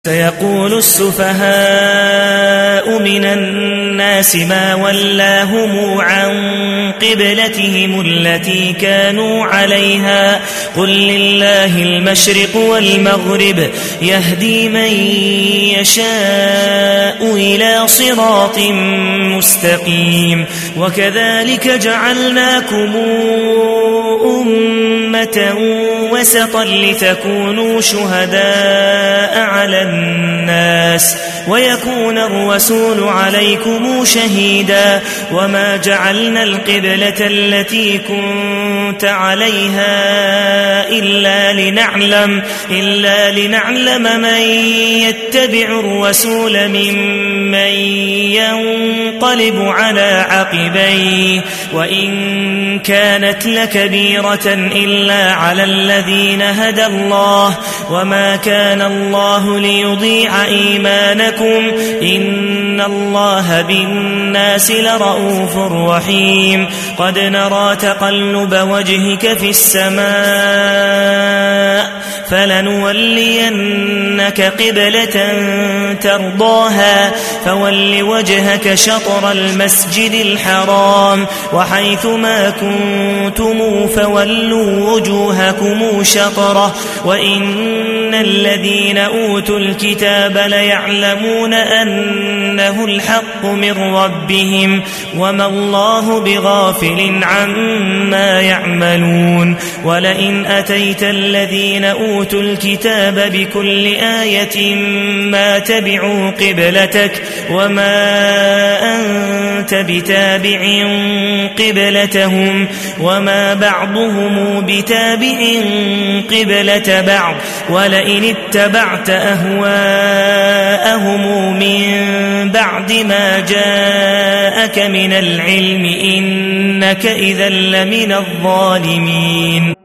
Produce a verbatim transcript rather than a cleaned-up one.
سيقول السفهاء من الناس ما ولاهم عن قبلتهم التي كانوا عليها قل لله المشرق والمغرب يهدي من يشاء إلى صراط مستقيم وكذلك جعلناكم أمة وسطا لتكونوا شهداء على الناس ويكون الرسول عليكم شهيدا وما جعلنا القبلة التي كنت عليها إلا لنعلم, إلا لنعلم من يتبع الرسول ممن ينقلب على عقبيه وإن كانت لكبيرة إلا على الذين هدى الله وما كان الله ليضيع إيمانكم إن الله بالناس لرؤوف رحيم قد نرى تقلب وجهك في السماء فلنولينك قبلة ترضاها فول وجهك شطر المسجد الحرام وحيث ما كنتم فولوا وجوهكم شطره وإن الذين أوتوا الكتاب ليعلمون أنه الحق من ربهم وما الله بغافل عما يعملون ولئن أتيت الذين أوتوا الكتاب بكل آية ما تبعوا قبلتك وما أنت بتابع قبلتهم وما بعضهم بتابع قبلة بعض ولئن اتبعت أهواءهم من بعد ما جاءك من العلم إنك إذا لمن الظالمين.